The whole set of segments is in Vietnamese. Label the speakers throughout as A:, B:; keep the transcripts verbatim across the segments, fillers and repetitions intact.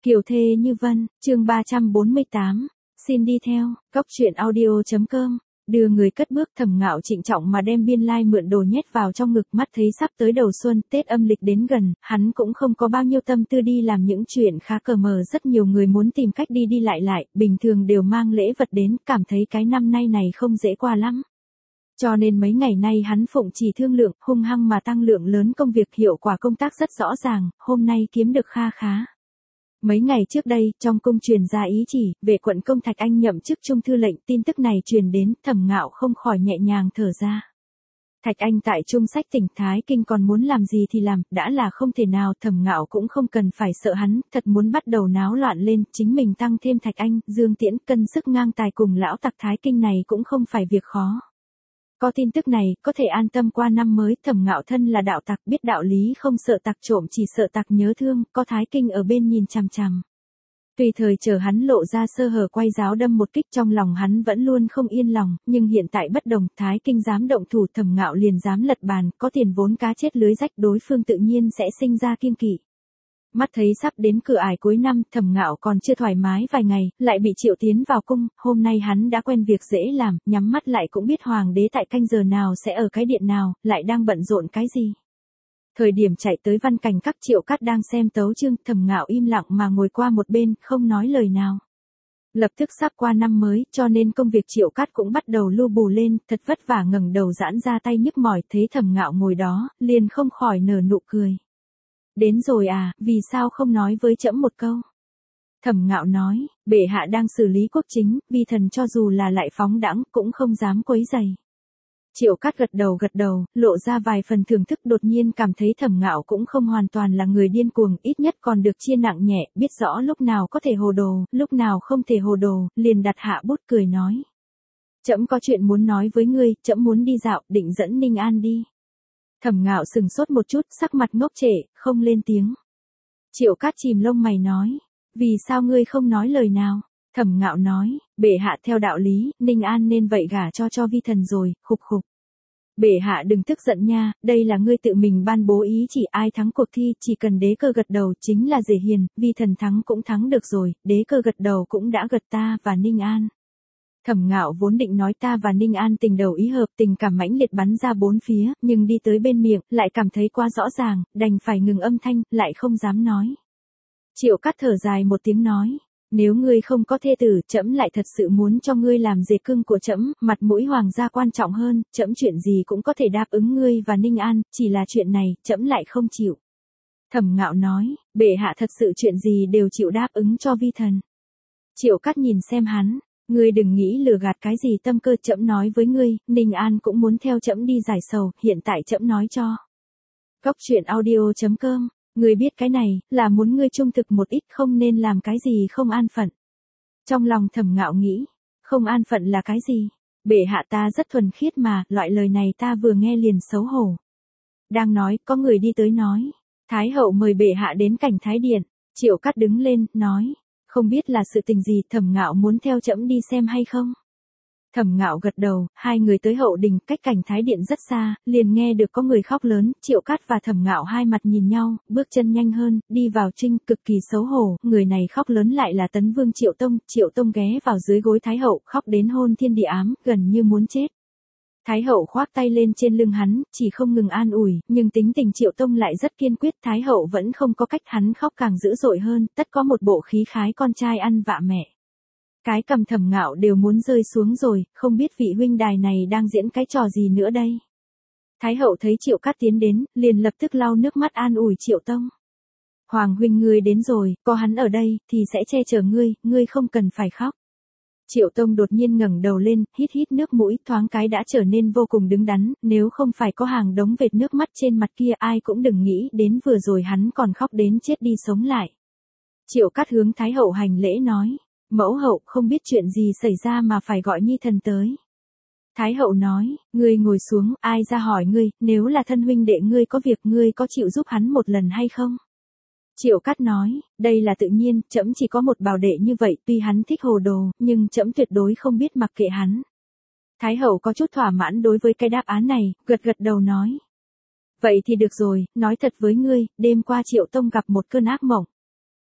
A: Kiều thê như vân, chương ba trăm bốn mươi tám, xin đi theo, cốc truyện audio.com, đưa người cất bước. Thẩm Ngạo trịnh trọng mà đem biên lai mượn đồ nhét vào trong ngực, mắt thấy sắp tới đầu xuân, Tết âm lịch đến gần, hắn cũng không có bao nhiêu tâm tư đi làm những chuyện khá cờ mờ. Rất nhiều người muốn tìm cách đi đi lại lại, bình thường đều mang lễ vật đến, cảm thấy cái năm nay này không dễ qua lắm. Cho nên mấy ngày nay hắn phụng chỉ thương lượng, hung hăng mà tăng lượng lớn công việc, hiệu quả công tác rất rõ ràng, hôm nay kiếm được kha khá. Mấy ngày trước đây, trong cung truyền ra ý chỉ, về quận công Thạch Anh nhậm chức trung thư lệnh, tin tức này truyền đến, Thẩm Ngạo không khỏi nhẹ nhàng thở ra. Thạch Anh tại Trung Sách tỉnh Thái Kinh còn muốn làm gì thì làm, đã là không thể nào, Thẩm Ngạo cũng không cần phải sợ hắn, thật muốn bắt đầu náo loạn lên, chính mình tăng thêm Thạch Anh, Dương Tiễn, cân sức ngang tài cùng lão tặc Thái Kinh này cũng không phải việc khó. Có tin tức này, có thể an tâm qua năm mới. Thẩm Ngạo thân là đạo tặc, biết đạo lý, không sợ tặc trộm, chỉ sợ tặc nhớ thương, có Thái Kinh ở bên nhìn chằm chằm. Tùy thời chờ hắn lộ ra sơ hở quay giáo đâm một kích, trong lòng hắn vẫn luôn không yên lòng, nhưng hiện tại bất đồng, Thái Kinh dám động thủ, Thẩm Ngạo liền dám lật bàn, có tiền vốn cá chết lưới rách, đối phương tự nhiên sẽ sinh ra kiêng kỵ. Mắt thấy sắp đến cửa ải cuối năm, Thẩm Ngạo còn chưa thoải mái vài ngày, lại bị triệu tiến vào cung, hôm nay hắn đã quen việc dễ làm, nhắm mắt lại cũng biết hoàng đế tại canh giờ nào sẽ ở cái điện nào, lại đang bận rộn cái gì. Thời điểm chạy tới văn cảnh các, Triệu Cát đang xem tấu chương, Thẩm Ngạo im lặng mà ngồi qua một bên, không nói lời nào. Lập tức sắp qua năm mới, cho nên công việc Triệu Cát cũng bắt đầu lu bù lên, thật vất vả ngẩng đầu giãn ra tay nhức mỏi, thấy Thẩm Ngạo ngồi đó, liền không khỏi nở nụ cười. Đến rồi à, vì sao không nói với trẫm một câu? Thẩm Ngạo nói, bệ hạ đang xử lý quốc chính, vi thần cho dù là lại phóng đãng cũng không dám quấy rầy. Triệu Cát gật đầu gật đầu, lộ ra vài phần thưởng thức, đột nhiên cảm thấy Thẩm Ngạo cũng không hoàn toàn là người điên cuồng, ít nhất còn được chia nặng nhẹ, biết rõ lúc nào có thể hồ đồ, lúc nào không thể hồ đồ, liền đặt hạ bút cười nói. Trẫm có chuyện muốn nói với ngươi, trẫm muốn đi dạo, định dẫn Ninh An đi. Thẩm Ngạo sừng sốt một chút, sắc mặt ngốc trệ, không lên tiếng. Triệu Cát chìm lông mày nói, vì sao ngươi không nói lời nào? Thẩm Ngạo nói, bệ hạ theo đạo lý, Ninh An nên vậy gả cho cho vi thần rồi, khục khục. Bệ hạ đừng tức giận nha, đây là ngươi tự mình ban bố ý chỉ, ai thắng cuộc thi, chỉ cần đế cơ gật đầu chính là dễ hiền, vi thần thắng cũng thắng được rồi, đế cơ gật đầu cũng đã gật ta và Ninh An. Thẩm Ngạo vốn định nói ta và Ninh An tình đầu ý hợp, tình cảm mãnh liệt bắn ra bốn phía, nhưng đi tới bên miệng, lại cảm thấy quá rõ ràng, đành phải ngừng âm thanh, lại không dám nói. Triệu Cát thở dài một tiếng nói, nếu ngươi không có thê tử, trẫm lại thật sự muốn cho ngươi làm dề cưng của trẫm, mặt mũi hoàng gia quan trọng hơn, trẫm chuyện gì cũng có thể đáp ứng ngươi và Ninh An, chỉ là chuyện này, trẫm lại không chịu. Thẩm Ngạo nói, bệ hạ thật sự chuyện gì đều chịu đáp ứng cho vi thần. Triệu Cát nhìn xem hắn. Ngươi đừng nghĩ lừa gạt cái gì tâm cơ, trẫm nói với ngươi, Ninh An cũng muốn theo trẫm đi giải sầu, hiện tại trẫm nói cho. Cốc truyện audio.com, ngươi biết cái này, là muốn ngươi trung thực một ít, không nên làm cái gì không an phận. Trong lòng Thẩm Ngạo nghĩ, không an phận là cái gì? Bệ hạ ta rất thuần khiết mà, loại lời này ta vừa nghe liền xấu hổ. Đang nói, có người đi tới nói, Thái hậu mời bệ hạ đến cảnh Thái điện. Triệu Cát đứng lên, nói. Không biết là sự tình gì, Thẩm Ngạo muốn theo trẫm đi xem hay không? Thẩm Ngạo gật đầu, hai người tới hậu đình, cách cảnh Thái điện rất xa, liền nghe được có người khóc lớn, Triệu Cát và Thẩm Ngạo hai mặt nhìn nhau, bước chân nhanh hơn, đi vào trinh, cực kỳ xấu hổ, người này khóc lớn lại là Tấn Vương Triệu Tông, Triệu Tông ghé vào dưới gối Thái hậu, khóc đến hôn thiên địa ám, gần như muốn chết. Thái hậu khoác tay lên trên lưng hắn, chỉ không ngừng an ủi, nhưng tính tình Triệu Tông lại rất kiên quyết, Thái hậu vẫn không có cách, hắn khóc càng dữ dội hơn, tất có một bộ khí khái con trai ăn vạ mẹ. Cái cầm Thẩm Ngạo đều muốn rơi xuống rồi, không biết vị huynh đài này đang diễn cái trò gì nữa đây. Thái hậu thấy Triệu Cát tiến đến, liền lập tức lau nước mắt an ủi Triệu Tông. Hoàng huynh ngươi đến rồi, có hắn ở đây, thì sẽ che chở ngươi, ngươi không cần phải khóc. Triệu Tông đột nhiên ngẩng đầu lên, hít hít nước mũi, thoáng cái đã trở nên vô cùng đứng đắn, nếu không phải có hàng đống vệt nước mắt trên mặt kia, ai cũng đừng nghĩ đến vừa rồi hắn còn khóc đến chết đi sống lại. Triệu Cát hướng Thái hậu hành lễ nói, mẫu hậu không biết chuyện gì xảy ra mà phải gọi nhi thần tới. Thái hậu nói, ngươi ngồi xuống, ai ra hỏi ngươi, nếu là thân huynh đệ ngươi có việc, ngươi có chịu giúp hắn một lần hay không? Triệu Cát nói, đây là tự nhiên, trẫm chỉ có một bảo đệ như vậy, tuy hắn thích hồ đồ, nhưng trẫm tuyệt đối không biết mặc kệ hắn. Thái hậu có chút thỏa mãn đối với cái đáp án này, gật gật đầu nói. Vậy thì được rồi, nói thật với ngươi, đêm qua Triệu Tông gặp một cơn ác mộng.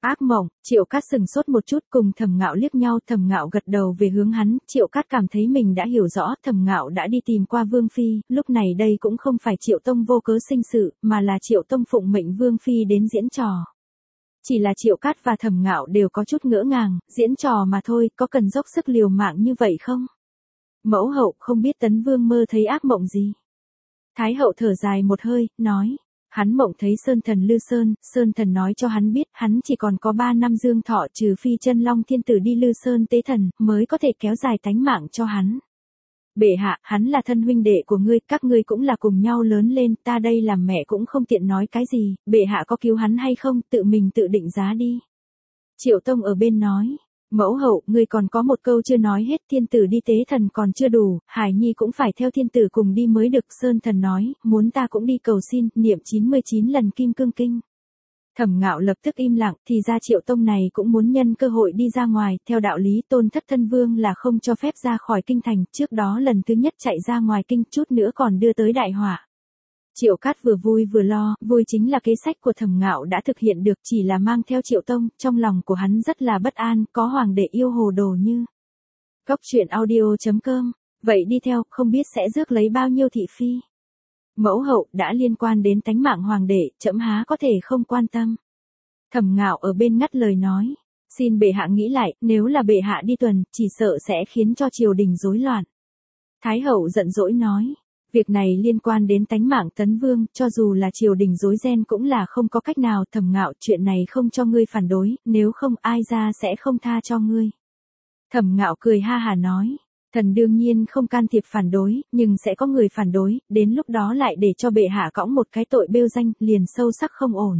A: Ác mộng, Triệu Cát sừng sốt một chút cùng Thẩm Ngạo liếc nhau, Thẩm Ngạo gật đầu về hướng hắn, Triệu Cát cảm thấy mình đã hiểu rõ, Thẩm Ngạo đã đi tìm qua Vương Phi, lúc này đây cũng không phải Triệu Tông vô cớ sinh sự, mà là Triệu Tông phụng mệnh Vương Phi đến diễn trò. Chỉ là Triệu Cát và Thẩm Ngạo đều có chút ngỡ ngàng, diễn trò mà thôi, có cần dốc sức liều mạng như vậy không? Mẫu hậu không biết Tấn Vương mơ thấy ác mộng gì. Thái hậu thở dài một hơi, nói. Hắn mộng thấy Sơn Thần Lư Sơn, Sơn Thần nói cho hắn biết hắn chỉ còn có ba năm dương thọ, trừ phi chân long thiên tử đi Lư Sơn tế thần, mới có thể kéo dài tánh mạng cho hắn. Bệ hạ, hắn là thân huynh đệ của ngươi, các ngươi cũng là cùng nhau lớn lên, ta đây làm mẹ cũng không tiện nói cái gì, bệ hạ có cứu hắn hay không, tự mình tự định giá đi. Triệu Tông ở bên nói. Mẫu hậu, ngươi còn có một câu chưa nói hết, thiên tử đi tế thần còn chưa đủ, Hải Nhi cũng phải theo thiên tử cùng đi mới được. Sơn Thần nói, muốn ta cũng đi cầu xin, niệm chín mươi chín lần Kim Cương Kinh. Thẩm Ngạo lập tức im lặng, thì ra Triệu Tông này cũng muốn nhân cơ hội đi ra ngoài, theo đạo lý Tôn Thất Thân Vương là không cho phép ra khỏi kinh thành, trước đó lần thứ nhất chạy ra ngoài kinh, chút nữa còn đưa tới đại họa. Triệu Cát vừa vui vừa lo, vui chính là kế sách của Thẩm Ngạo đã thực hiện được, chỉ là mang theo Triệu Tông, trong lòng của hắn rất là bất an, có hoàng đệ yêu hồ đồ như. Cốc truyện audio chấm com, vậy đi theo, không biết sẽ rước lấy bao nhiêu thị phi. Mẫu hậu, đã liên quan đến tánh mạng hoàng đệ, trẫm há có thể không quan tâm. Thẩm Ngạo ở bên ngắt lời nói, xin bệ hạ nghĩ lại, nếu là bệ hạ đi tuần, chỉ sợ sẽ khiến cho triều đình rối loạn. Thái hậu giận dỗi nói. Việc này liên quan đến tánh mạng Tấn Vương, cho dù là triều đình rối ren cũng là không có cách nào. Thẩm Ngạo, chuyện này không cho ngươi phản đối, nếu không ai ra sẽ không tha cho ngươi. Thẩm Ngạo cười ha hà nói, thần đương nhiên không can thiệp phản đối, nhưng sẽ có người phản đối, đến lúc đó lại để cho bệ hạ cõng một cái tội bêu danh, liền sâu sắc không ổn.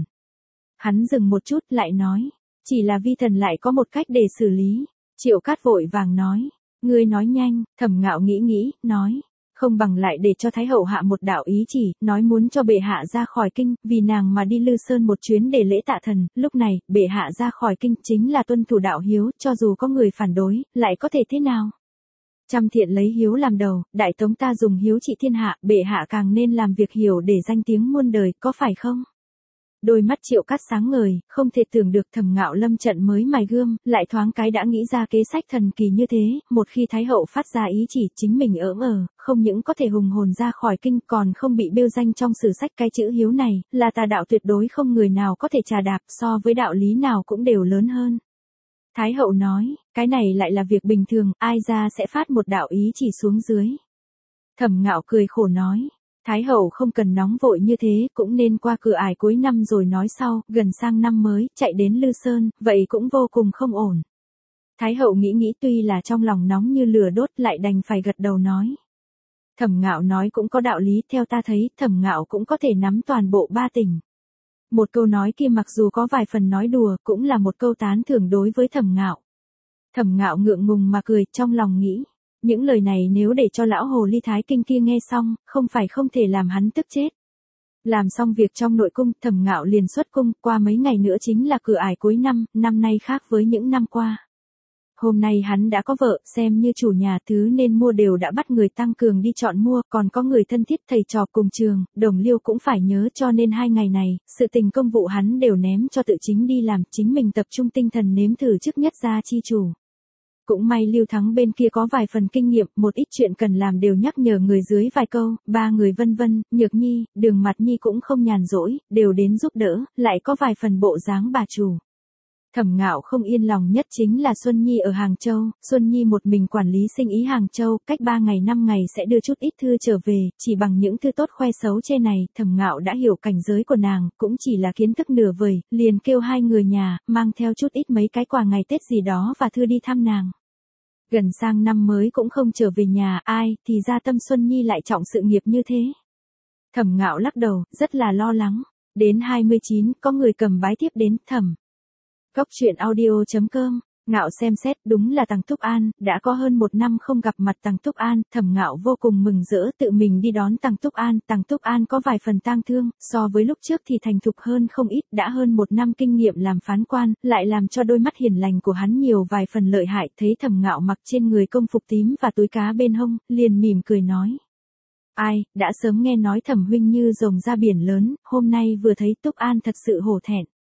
A: Hắn dừng một chút lại nói, chỉ là vi thần lại có một cách để xử lý. Triệu Cát vội vàng nói, ngươi nói nhanh. Thẩm Ngạo nghĩ nghĩ, nói. Không bằng lại để cho Thái hậu hạ một đạo ý chỉ, nói muốn cho bệ hạ ra khỏi kinh, vì nàng mà đi Lư Sơn một chuyến để lễ tạ thần, lúc này, bệ hạ ra khỏi kinh chính là tuân thủ đạo hiếu, cho dù có người phản đối, lại có thể thế nào? Trăm thiện lấy hiếu làm đầu, đại tống ta dùng hiếu trị thiên hạ, bệ hạ càng nên làm việc hiểu để danh tiếng muôn đời, có phải không? Đôi mắt Triệu Cát sáng ngời, không thể tưởng được Thẩm Ngạo lâm trận mới mài gươm, lại thoáng cái đã nghĩ ra kế sách thần kỳ như thế, một khi Thái hậu phát ra ý chỉ chính mình ỡm ờ, không những có thể hùng hồn ra khỏi kinh còn không bị bêu danh trong sử sách. Cái chữ hiếu này, là tà đạo tuyệt đối không người nào có thể trà đạp, so với đạo lý nào cũng đều lớn hơn. Thái hậu nói, cái này lại là việc bình thường, ai ra sẽ phát một đạo ý chỉ xuống dưới. Thẩm Ngạo cười khổ nói. Thái hậu không cần nóng vội như thế, cũng nên qua cửa ải cuối năm rồi nói sau, gần sang năm mới, chạy đến Lư Sơn, vậy cũng vô cùng không ổn. Thái hậu nghĩ nghĩ tuy là trong lòng nóng như lửa đốt lại đành phải gật đầu nói. Thẩm Ngạo nói cũng có đạo lý, theo ta thấy, Thẩm Ngạo cũng có thể nắm toàn bộ ba tỉnh. Một câu nói kia mặc dù có vài phần nói đùa, cũng là một câu tán thưởng đối với Thẩm Ngạo. Thẩm Ngạo ngượng ngùng mà cười, trong lòng nghĩ. Những lời này nếu để cho lão hồ ly Thái Kinh kia nghe xong, không phải không thể làm hắn tức chết. Làm xong việc trong nội cung, Thẩm Ngạo liền xuất cung, qua mấy ngày nữa chính là cửa ải cuối năm, năm nay khác với những năm qua. Hôm nay hắn đã có vợ, xem như chủ nhà, thứ nên mua đều đã bắt người tăng cường đi chọn mua, còn có người thân thiết thầy trò cùng trường, đồng liêu cũng phải nhớ, cho nên hai ngày này, sự tình công vụ hắn đều ném cho tự chính đi làm, chính mình tập trung tinh thần nếm thử trước nhất gia chi chủ. Cũng may Lưu Thắng bên kia có vài phần kinh nghiệm, một ít chuyện cần làm đều nhắc nhở người dưới vài câu, ba người vân vân, Nhược Nhi, Đường Mặt Nhi cũng không nhàn rỗi, đều đến giúp đỡ, lại có vài phần bộ dáng bà chủ. Thẩm Ngạo không yên lòng nhất chính là Xuân Nhi ở Hàng Châu, Xuân Nhi một mình quản lý sinh ý Hàng Châu, cách ba ngày năm ngày sẽ đưa chút ít thư trở về, chỉ bằng những thư tốt khoe xấu trên này, Thẩm Ngạo đã hiểu cảnh giới của nàng, cũng chỉ là kiến thức nửa vời, liền kêu hai người nhà, mang theo chút ít mấy cái quà ngày Tết gì đó và thư đi thăm nàng. Gần sang năm mới cũng không trở về nhà, ai, thì ra tâm Xuân Nhi lại trọng sự nghiệp như thế. Thẩm Ngạo lắc đầu, rất là lo lắng. Đến hai mươi chín, có người cầm bái tiếp đến, thẩm. Cốc truyện audio chấm com, Ngạo xem xét, đúng là Tằng Túc An, đã có hơn một năm không gặp mặt Tằng Túc An, Thẩm Ngạo vô cùng mừng rỡ tự mình đi đón Tằng Túc An, Tằng Túc An có vài phần tang thương, so với lúc trước thì thành thục hơn không ít, đã hơn một năm kinh nghiệm làm phán quan, lại làm cho đôi mắt hiền lành của hắn nhiều vài phần lợi hại, thấy Thẩm Ngạo mặc trên người công phục tím và túi cá bên hông, liền mỉm cười nói. Ai, đã sớm nghe nói Thẩm huynh như rồng ra biển lớn, hôm nay vừa thấy Túc An thật sự hổ thẹn.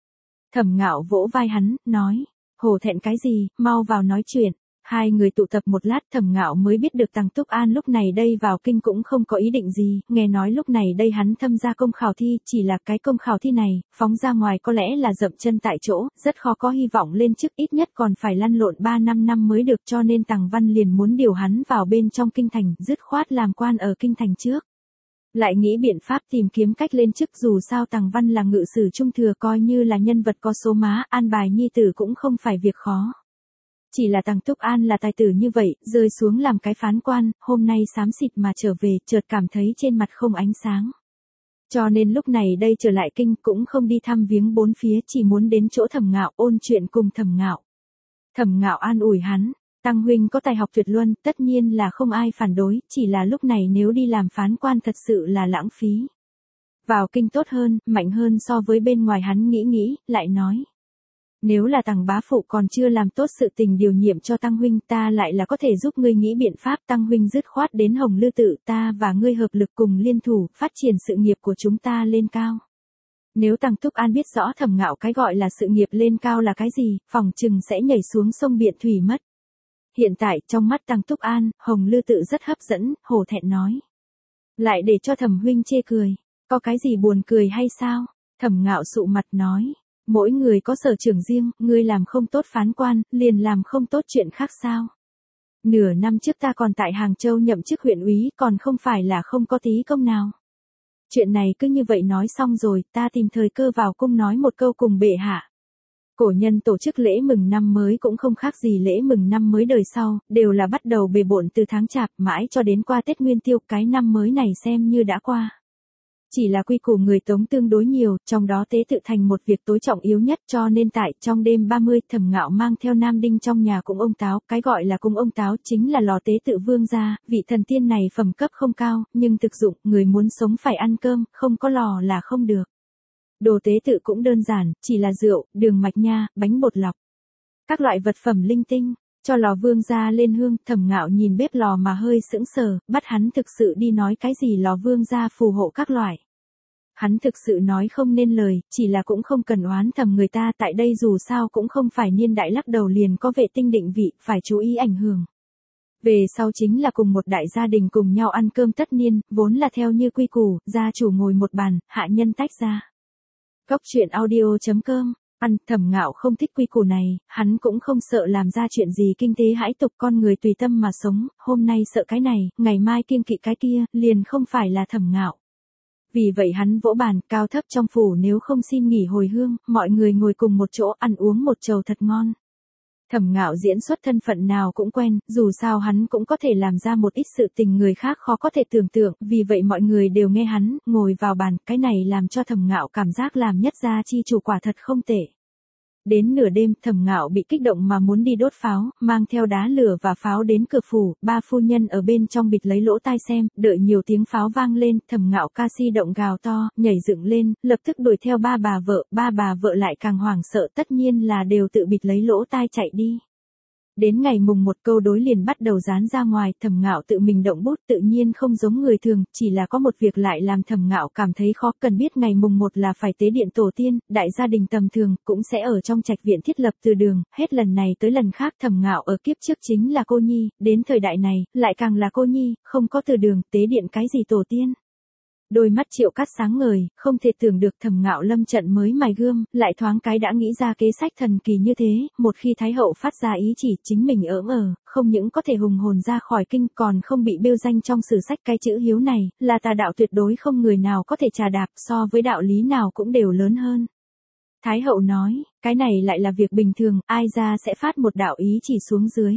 A: Thẩm Ngạo vỗ vai hắn, nói, hổ thẹn cái gì, mau vào nói chuyện. Hai người tụ tập một lát, Thẩm Ngạo mới biết được Tằng Túc An lúc này đây vào kinh cũng không có ý định gì, nghe nói lúc này đây hắn tham gia công khảo thi, chỉ là cái công khảo thi này, phóng ra ngoài có lẽ là dậm chân tại chỗ, rất khó có hy vọng lên chức, ít nhất còn phải lăn lộn ba năm năm mới được, cho nên Tằng Văn liền muốn điều hắn vào bên trong kinh thành, dứt khoát làm quan ở kinh thành trước. Lại nghĩ biện pháp tìm kiếm cách lên chức, dù sao Tằng Văn là ngự sử trung thừa, coi như là nhân vật có số má, an bài nhi tử cũng không phải việc khó. Chỉ là Tằng Túc An là tài tử như vậy, rơi xuống làm cái phán quan, hôm nay xám xịt mà trở về, chợt cảm thấy trên mặt không ánh sáng. Cho nên lúc này đây trở lại kinh cũng không đi thăm viếng bốn phía, chỉ muốn đến chỗ Thẩm Ngạo ôn chuyện cùng Thẩm Ngạo. Thẩm Ngạo an ủi hắn, Tăng huynh có tài học tuyệt luân, tất nhiên là không ai phản đối, chỉ là lúc này nếu đi làm phán quan thật sự là lãng phí. Vào kinh tốt hơn, mạnh hơn so với bên ngoài, hắn nghĩ nghĩ, lại nói. Nếu là Tằng bá phụ còn chưa làm tốt sự tình điều nhiệm cho Tăng huynh, ta lại là có thể giúp ngươi nghĩ biện pháp. Tăng huynh dứt khoát đến Hồng Lư tự, ta và ngươi hợp lực cùng liên thủ, phát triển sự nghiệp của chúng ta lên cao. Nếu Tằng Túc An biết rõ Thẩm Ngạo cái gọi là sự nghiệp lên cao là cái gì, phòng chừng sẽ nhảy xuống sông Biện Thủy mất. Hiện tại, trong mắt Tằng Túc An, Hồng Lư tự rất hấp dẫn, hổ thẹn nói. Lại để cho Thẩm huynh chê cười, có cái gì buồn cười hay sao? Thẩm Ngạo sụ mặt nói. Mỗi người có sở trường riêng, ngươi làm không tốt phán quan, liền làm không tốt chuyện khác sao? Nửa năm trước ta còn tại Hàng Châu nhậm chức huyện úy, còn không phải là không có tí công nào. Chuyện này cứ như vậy nói xong rồi, ta tìm thời cơ vào cung nói một câu cùng bệ hạ. Cổ nhân tổ chức lễ mừng năm mới cũng không khác gì lễ mừng năm mới đời sau, đều là bắt đầu bề bộn từ tháng Chạp mãi cho đến qua Tết Nguyên Tiêu, cái năm mới này xem như đã qua. Chỉ là quy củ người Tống tương đối nhiều, trong đó tế tự thành một việc tối trọng yếu nhất, cho nên tại trong đêm ba mươi, Thẩm Ngạo mang theo Nam Đinh trong nhà cung ông táo, cái gọi là cung ông táo chính là lò tế tự vương gia, vị thần tiên này phẩm cấp không cao, nhưng thực dụng, người muốn sống phải ăn cơm, không có lò là không được. Đồ tế tự cũng đơn giản, chỉ là rượu, đường mạch nha, bánh bột lọc. Các loại vật phẩm linh tinh, cho lò vương gia lên hương. Thẩm Ngạo nhìn bếp lò mà hơi sững sờ, bắt hắn thực sự đi nói cái gì lò vương gia phù hộ các loại. Hắn thực sự nói không nên lời, chỉ là cũng không cần oán thầm người ta, tại đây dù sao cũng không phải niên đại lắc đầu liền có vệ tinh định vị, phải chú ý ảnh hưởng. Về sau chính là cùng một đại gia đình cùng nhau ăn cơm tất niên, vốn là theo như quy củ, gia chủ ngồi một bàn, hạ nhân tách ra. Cốc truyện audio chấm com. Ăn, Thẩm Ngạo không thích quy củ này, hắn cũng không sợ làm ra chuyện gì kinh tế hãi tục, con người tùy tâm mà sống, hôm nay sợ cái này, ngày mai kiêng kỵ cái kia, liền không phải là Thẩm Ngạo. Vì vậy hắn vỗ bàn, cao thấp trong phủ nếu không xin nghỉ hồi hương, mọi người ngồi cùng một chỗ ăn uống một chầu thật ngon. Thẩm Ngạo diễn xuất thân phận nào cũng quen, dù sao hắn cũng có thể làm ra một ít sự tình người khác khó có thể tưởng tượng, vì vậy mọi người đều nghe hắn, ngồi vào bàn, cái này làm cho Thẩm Ngạo cảm giác làm nhất gia chi chủ quả thật không tệ. Đến nửa đêm, Thẩm Ngạo bị kích động mà muốn đi đốt pháo, mang theo đá lửa và pháo đến cửa phủ, ba phu nhân ở bên trong bịt lấy lỗ tai xem, đợi nhiều tiếng pháo vang lên, Thẩm Ngạo ca si động gào to, nhảy dựng lên, lập tức đuổi theo ba bà vợ, ba bà vợ lại càng hoảng sợ, tất nhiên là đều tự bịt lấy lỗ tai chạy đi. Đến ngày mùng một câu đối liền bắt đầu dán ra ngoài, Thẩm Ngạo tự mình động bút, tự nhiên không giống người thường, chỉ là có một việc lại làm Thẩm Ngạo cảm thấy khó, cần biết ngày mùng một là phải tế điện tổ tiên, đại gia đình tầm thường cũng sẽ ở trong trạch viện thiết lập từ đường, hết lần này tới lần khác Thẩm Ngạo ở kiếp trước chính là cô nhi, đến thời đại này, lại càng là cô nhi, không có từ đường, tế điện cái gì tổ tiên. Đôi mắt Triệu Cát sáng ngời, không thể tưởng được Thẩm Ngạo lâm trận mới mài gươm, lại thoáng cái đã nghĩ ra kế sách thần kỳ như thế, một khi Thái hậu phát ra ý chỉ chính mình ỡm ở, không những có thể hùng hồn ra khỏi kinh còn không bị bêu danh trong sử sách, cái chữ hiếu này, là tà đạo tuyệt đối không người nào có thể trà đạp, so với đạo lý nào cũng đều lớn hơn. Thái hậu nói, cái này lại là việc bình thường, ai ra sẽ phát một đạo ý chỉ xuống dưới.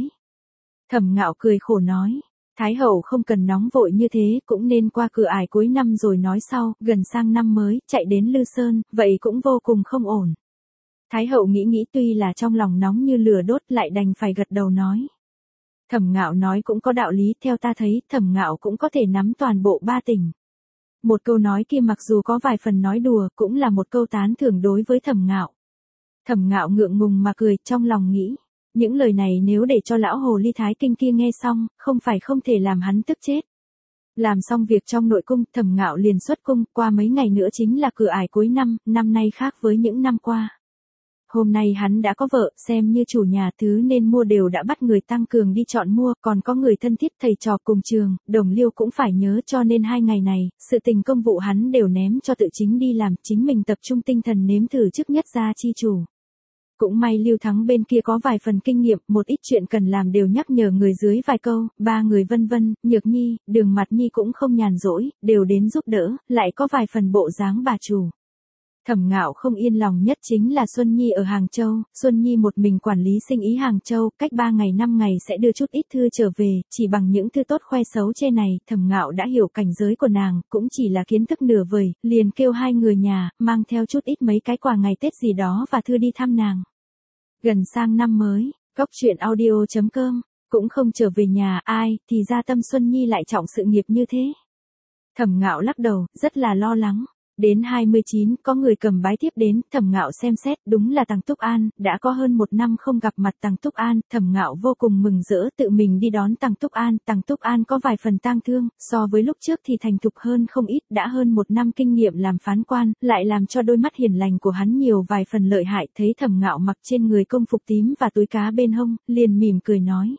A: Thẩm Ngạo cười khổ nói. Thái hậu không cần nóng vội như thế, cũng nên qua cửa ải cuối năm rồi nói sau, gần sang năm mới, chạy đến Lư Sơn, vậy cũng vô cùng không ổn. Thái hậu nghĩ nghĩ tuy là trong lòng nóng như lửa đốt lại đành phải gật đầu nói. Thẩm Ngạo nói cũng có đạo lý, theo ta thấy, Thẩm Ngạo cũng có thể nắm toàn bộ ba tỉnh. Một câu nói kia mặc dù có vài phần nói đùa, cũng là một câu tán thưởng đối với Thẩm Ngạo. Thẩm Ngạo ngượng ngùng mà cười, trong lòng nghĩ. Những lời này nếu để cho lão hồ ly Thái Kinh kia nghe xong, không phải không thể làm hắn tức chết. Làm xong việc trong nội cung, Thẩm Ngạo liền xuất cung, qua mấy ngày nữa chính là cửa ải cuối năm, năm nay khác với những năm qua. Hôm nay hắn đã có vợ, xem như chủ nhà thứ nên mua đều đã bắt người tăng cường đi chọn mua, còn có người thân thiết thầy trò cùng trường, đồng liêu cũng phải nhớ, cho nên hai ngày này, sự tình công vụ hắn đều ném cho tự chính đi làm, chính mình tập trung tinh thần nếm thử trước nhất gia chi chủ. Cũng may Lưu Thắng bên kia có vài phần kinh nghiệm, một ít chuyện cần làm đều nhắc nhở người dưới vài câu, ba người Vân Vân, Nhược Nhi, Đường Mặt Nhi cũng không nhàn rỗi, đều đến giúp đỡ, lại có vài phần bộ dáng bà chủ. Thẩm Ngạo không yên lòng nhất chính là Xuân Nhi ở Hàng Châu, Xuân Nhi một mình quản lý sinh ý Hàng Châu, cách ba ngày năm ngày sẽ đưa chút ít thư trở về, chỉ bằng những thư tốt khoe xấu trên này, Thẩm Ngạo đã hiểu cảnh giới của nàng, cũng chỉ là kiến thức nửa vời, liền kêu hai người nhà, mang theo chút ít mấy cái quà ngày Tết gì đó và thư đi thăm nàng. Gần sang năm mới, Cóc Truyện Audio chấm com, cũng không trở về nhà, ai, thì ra Tâm Xuân Nhi lại trọng sự nghiệp như thế. Thẩm Ngạo lắc đầu, rất là lo lắng. Đến hai mươi chín, có người cầm bái thiếp đến, Thẩm Ngạo xem xét, đúng là Tằng Túc An, đã có hơn một năm không gặp mặt Tằng Túc An, Thẩm Ngạo vô cùng mừng rỡ tự mình đi đón Tằng Túc An, Tằng Túc An có vài phần tang thương, so với lúc trước thì thành thục hơn không ít, đã hơn một năm kinh nghiệm làm phán quan, lại làm cho đôi mắt hiền lành của hắn nhiều vài phần lợi hại, thấy Thẩm Ngạo mặc trên người công phục tím và túi cá bên hông, liền mỉm cười nói.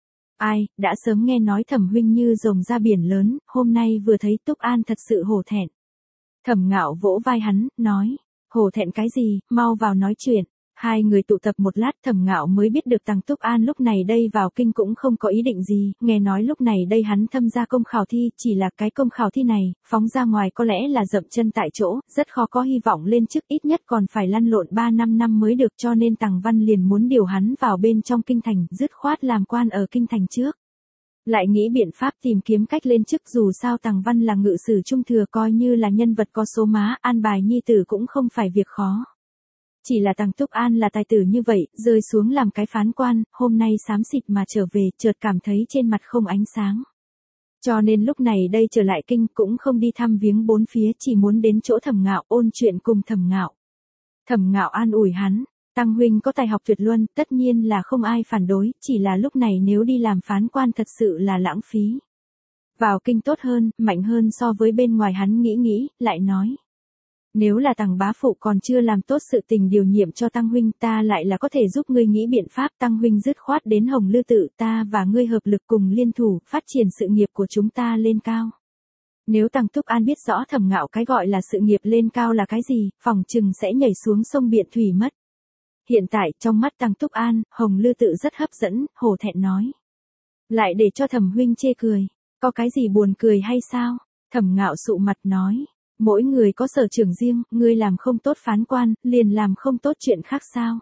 A: Ai, đã sớm nghe nói Thẩm huynh như rồng ra biển lớn, hôm nay vừa thấy Túc An thật sự hổ thẹn. Thẩm Ngạo vỗ vai hắn, nói, hổ thẹn cái gì, mau vào nói chuyện. Hai người tụ tập một lát, Thẩm Ngạo mới biết được Tằng Túc An lúc này đây vào kinh cũng không có ý định gì, nghe nói lúc này đây hắn thâm ra công khảo thi, chỉ là cái công khảo thi này, phóng ra ngoài có lẽ là dậm chân tại chỗ, rất khó có hy vọng lên chức, ít nhất còn phải lăn lộn ba năm năm mới được, cho nên Tằng Văn liền muốn điều hắn vào bên trong kinh thành, dứt khoát làm quan ở kinh thành trước. Lại nghĩ biện pháp tìm kiếm cách lên chức, dù sao Tằng Văn là ngự sử trung thừa, coi như là nhân vật có số má, an bài nhi tử cũng không phải việc khó. Chỉ là Tằng Túc An là tài tử như vậy, rơi xuống làm cái phán quan, hôm nay xám xịt mà trở về, chợt cảm thấy trên mặt không ánh sáng. Cho nên lúc này đây trở lại kinh cũng không đi thăm viếng bốn phía, chỉ muốn đến chỗ Thẩm Ngạo ôn chuyện cùng Thẩm Ngạo. Thẩm Ngạo an ủi hắn. Tăng huynh có tài học tuyệt luân, tất nhiên là không ai phản đối, chỉ là lúc này nếu đi làm phán quan thật sự là lãng phí. Vào kinh tốt hơn, mạnh hơn so với bên ngoài, hắn nghĩ nghĩ, lại nói. Nếu là Tằng bá phụ còn chưa làm tốt sự tình điều nhiệm cho Tăng huynh, ta lại là có thể giúp ngươi nghĩ biện pháp. Tăng huynh dứt khoát đến Hồng Lư tự, ta và ngươi hợp lực cùng liên thủ, phát triển sự nghiệp của chúng ta lên cao. Nếu Tằng Túc An biết rõ Thẩm Ngạo cái gọi là sự nghiệp lên cao là cái gì, phòng chừng sẽ nhảy xuống sông Biện Thủy mất. Hiện tại, trong mắt Tằng Túc An, Hồng Lư tự rất hấp dẫn, hổ thẹn nói. Lại để cho Thẩm huynh chê cười, có cái gì buồn cười hay sao? Thẩm Ngạo sụ mặt nói, mỗi người có sở trường riêng, ngươi làm không tốt phán quan, liền làm không tốt chuyện khác sao?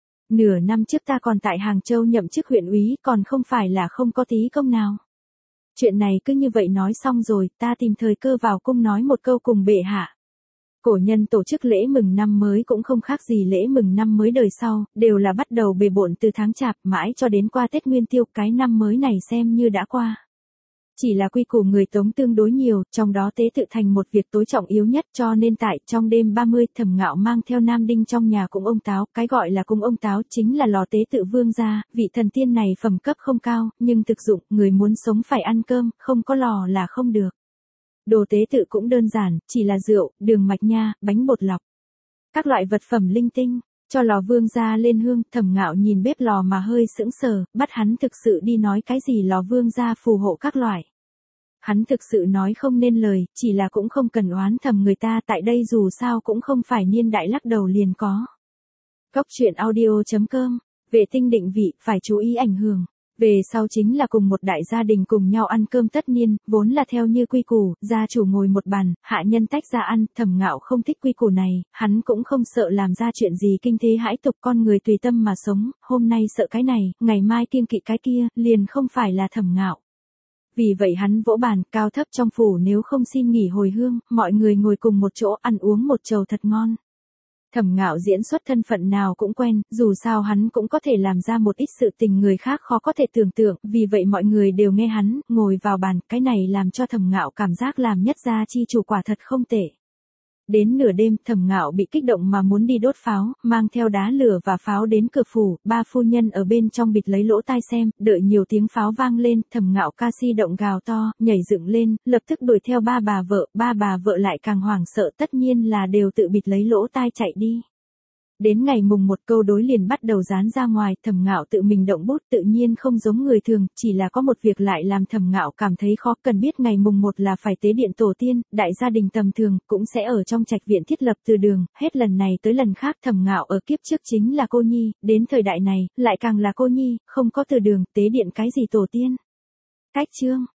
A: Nửa năm trước ta còn tại Hàng Châu nhậm chức huyện úy, còn không phải là không có tí công nào. Chuyện này cứ như vậy nói xong rồi, ta tìm thời cơ vào cung nói một câu cùng bệ hạ. Cổ nhân tổ chức lễ mừng năm mới cũng không khác gì lễ mừng năm mới đời sau, đều là bắt đầu bề bộn từ tháng Chạp mãi cho đến qua Tết Nguyên Tiêu, cái năm mới này xem như đã qua. Chỉ là quy củ người Tống tương đối nhiều, trong đó tế tự thành một việc tối trọng yếu nhất, cho nên tại trong đêm ba mươi, Thẩm Ngạo mang theo Nam Đinh trong nhà cung ông táo, cái gọi là cung ông táo chính là lò tế tự vương gia, vị thần tiên này phẩm cấp không cao, nhưng thực dụng, người muốn sống phải ăn cơm, không có lò là không được. Đồ tế tự cũng đơn giản, chỉ là rượu, đường mạch nha, bánh bột lọc. Các loại vật phẩm linh tinh, cho lò vương gia lên hương. Thẩm Ngạo nhìn bếp lò mà hơi sững sờ, bắt hắn thực sự đi nói cái gì lò vương gia phù hộ các loại. Hắn thực sự nói không nên lời, chỉ là cũng không cần oán thầm người ta, tại đây dù sao cũng không phải niên đại lắc đầu liền có. Cóc Truyện Audio chấm com, vệ tinh định vị, phải chú ý ảnh hưởng. Về sau chính là cùng một đại gia đình cùng nhau ăn cơm tất niên, vốn là theo như quy củ, gia chủ ngồi một bàn, hạ nhân tách ra ăn, Thẩm Ngạo không thích quy củ này, hắn cũng không sợ làm ra chuyện gì kinh thế hãi tục, con người tùy tâm mà sống, hôm nay sợ cái này, ngày mai kiêng kỵ cái kia, liền không phải là Thẩm Ngạo. Vì vậy hắn vỗ bàn, cao thấp trong phủ nếu không xin nghỉ hồi hương, mọi người ngồi cùng một chỗ ăn uống một chầu thật ngon. Thẩm Ngạo diễn xuất thân phận nào cũng quen, dù sao hắn cũng có thể làm ra một ít sự tình người khác khó có thể tưởng tượng, vì vậy mọi người đều nghe hắn, ngồi vào bàn, cái này làm cho Thẩm Ngạo cảm giác làm nhất gia chi chủ quả thật không tệ. Đến nửa đêm, Thẩm Ngạo bị kích động mà muốn đi đốt pháo, mang theo đá lửa và pháo đến cửa phủ, ba phu nhân ở bên trong bịt lấy lỗ tai xem, đợi nhiều tiếng pháo vang lên, Thẩm Ngạo ca si động gào to, nhảy dựng lên, lập tức đuổi theo ba bà vợ, ba bà vợ lại càng hoảng sợ, tất nhiên là đều tự bịt lấy lỗ tai chạy đi. Đến ngày mùng một câu đối liền bắt đầu dán ra ngoài, Thẩm Ngạo tự mình động bút tự nhiên không giống người thường, chỉ là có một việc lại làm Thẩm Ngạo cảm thấy khó, cần biết ngày mùng một là phải tế điện tổ tiên, đại gia đình tầm thường, cũng sẽ ở trong trạch viện thiết lập từ đường, hết lần này tới lần khác Thẩm Ngạo ở kiếp trước chính là cô nhi, đến thời đại này, lại càng là cô nhi, không có từ đường, tế điện cái gì tổ tiên. Cách chương.